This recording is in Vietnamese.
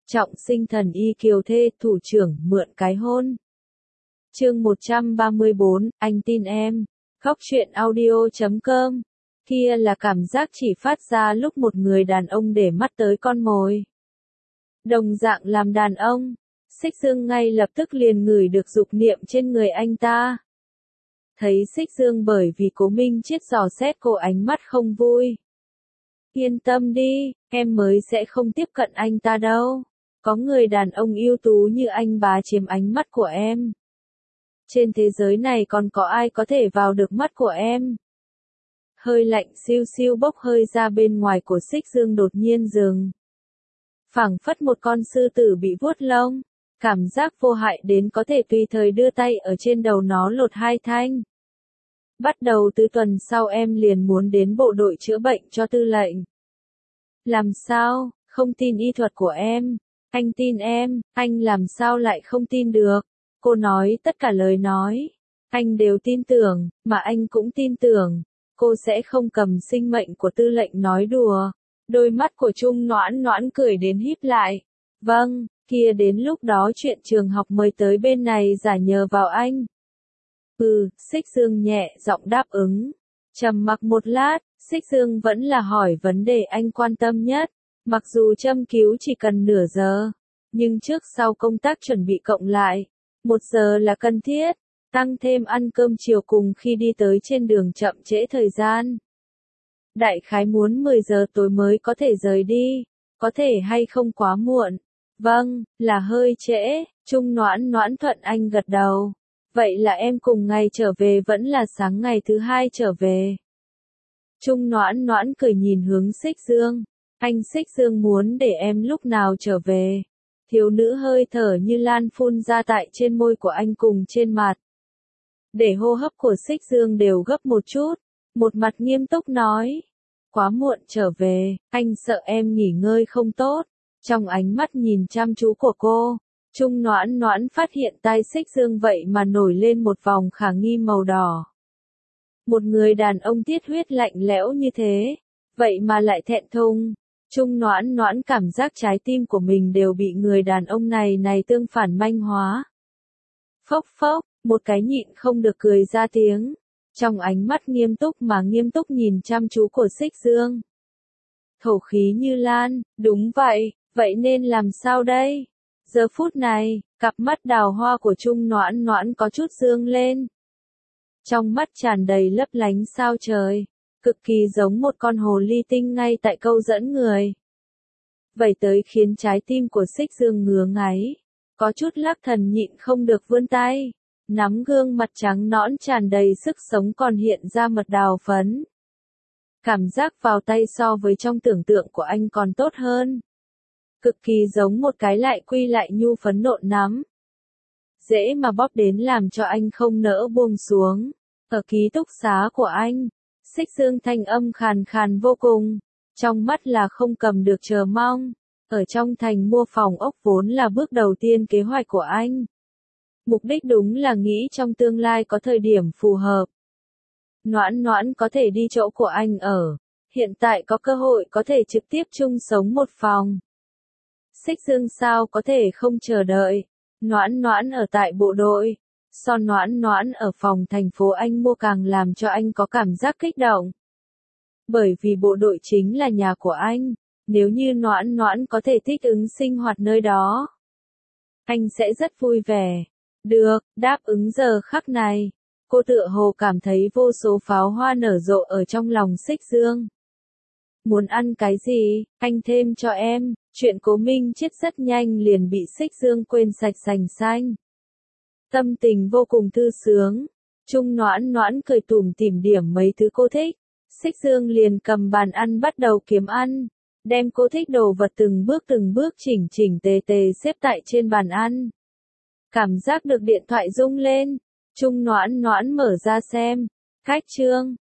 Trọng sinh thần y kiều thê, thủ trưởng mượn cái hôn. Chương 134, anh tin em. Góc truyện audio.com. Kia là cảm giác chỉ phát ra lúc một người đàn ông để mắt tới con mồi. Đồng dạng làm đàn ông, Xích Dương ngay lập tức liền ngửi được dục niệm trên người anh ta. Thấy Xích Dương bởi vì Cố Minh Chiết dò xét cô ánh mắt không vui. Yên tâm đi, em mới sẽ không tiếp cận anh ta đâu. Có người đàn ông ưu tú như anh bá chiếm ánh mắt của em. Trên thế giới này còn có ai có thể vào được mắt của em? Hơi lạnh siêu siêu bốc hơi ra bên ngoài của Xích Dương đột nhiên dừng. Phảng phất một con sư tử bị vuốt lông, cảm giác vô hại đến có thể tùy thời đưa tay ở trên đầu nó lột hai thanh. Bắt đầu từ tuần sau em liền muốn đến bộ đội chữa bệnh cho tư lệnh. Làm sao, không tin y thuật của em? Anh tin em, anh làm sao lại không tin được? Cô nói tất cả lời nói. Anh đều tin tưởng, mà anh cũng tin tưởng. Cô sẽ không cầm sinh mệnh của tư lệnh nói đùa. Đôi mắt của Trung Noãn Noãn cười đến híp lại. Vâng, kia đến lúc đó chuyện trường học mời tới bên này giả nhờ vào anh. Xích Dương nhẹ giọng đáp ứng. Trầm mặc một lát, Xích Dương vẫn là hỏi vấn đề anh quan tâm nhất. Mặc dù châm cứu chỉ cần nửa giờ, nhưng trước sau công tác chuẩn bị cộng lại, 1 giờ là cần thiết, tăng thêm ăn cơm chiều cùng khi đi tới trên đường chậm trễ thời gian. Đại khái muốn 10 giờ tối mới có thể rời đi, có thể hay không quá muộn? Vâng, là hơi trễ, Trung Noãn Noãn thuận anh gật đầu. Vậy là em cùng ngày trở về vẫn là sáng ngày thứ 2 trở về. Trung Noãn Noãn cười nhìn hướng Xích Dương. Anh Xích Dương muốn để em lúc nào trở về. Thiếu nữ hơi thở như lan phun ra tại trên môi của anh cùng trên mặt. Để hô hấp của Xích Dương đều gấp một chút. Một mặt nghiêm túc nói. Quá muộn trở về, anh sợ em nghỉ ngơi không tốt. Trong ánh mắt nhìn chăm chú của cô, Trung Noãn Noãn phát hiện tai Xích Dương vậy mà nổi lên một vòng khả nghi màu đỏ. Một người đàn ông tiết huyết lạnh lẽo như thế, vậy mà lại thẹn thùng. Trung Noãn Noãn cảm giác trái tim của mình đều bị người đàn ông này tương phản manh hóa. Phốc phốc, một cái nhịn không được cười ra tiếng. Trong ánh mắt nghiêm túc mà nghiêm túc nhìn chăm chú của Xích Dương. Thổ khí như lan, đúng vậy, vậy nên làm sao đây? Giờ phút này, cặp mắt đào hoa của Trung Noãn Noãn có chút dương lên. Trong mắt tràn đầy lấp lánh sao trời, cực kỳ giống một con hồ ly tinh ngay tại câu dẫn người. Vậy tới khiến trái tim của Xích Dương ngứa ngáy, có chút lắc thần nhịn không được vươn tay, nắm gương mặt trắng nõn tràn đầy sức sống còn hiện ra mật đào phấn. Cảm giác vào tay so với trong tưởng tượng của anh còn tốt hơn. Cực kỳ giống một cái lại quy lại nhu phấn nộn nắm. Dễ mà bóp đến làm cho anh không nỡ buông xuống. Ở ký túc xá của anh, Xích Dương thanh âm khàn khàn vô cùng, trong mắt là không cầm được chờ mong. Ở trong thành mua phòng ốc vốn là bước đầu tiên kế hoạch của anh. Mục đích đúng là nghĩ trong tương lai có thời điểm phù hợp. Noãn Noãn có thể đi chỗ của anh ở, hiện tại có cơ hội có thể trực tiếp chung sống một phòng. Xích Dương sao có thể không chờ đợi. Noãn Noãn ở tại bộ đội, so Noãn Noãn ở phòng thành phố anh mua càng làm cho anh có cảm giác kích động. Bởi vì bộ đội chính là nhà của anh, nếu như Noãn Noãn có thể thích ứng sinh hoạt nơi đó, anh sẽ rất vui vẻ. Được, đáp ứng giờ khắc này, cô tựa hồ cảm thấy vô số pháo hoa nở rộ ở trong lòng Xích Dương. Muốn ăn cái gì, anh thêm cho em. Chuyện Cố Minh Chiết rất nhanh liền bị Xích Dương quên sạch sành xanh. Tâm tình vô cùng thư sướng. Trung Noãn Noãn cười tủm tỉm điểm mấy thứ cô thích. Xích Dương liền cầm bàn ăn bắt đầu kiếm ăn. Đem cô thích đồ vật từng bước chỉnh chỉnh tề tề xếp tại trên bàn ăn. Cảm giác được điện thoại rung lên. Trung Noãn Noãn mở ra xem. Cách chương.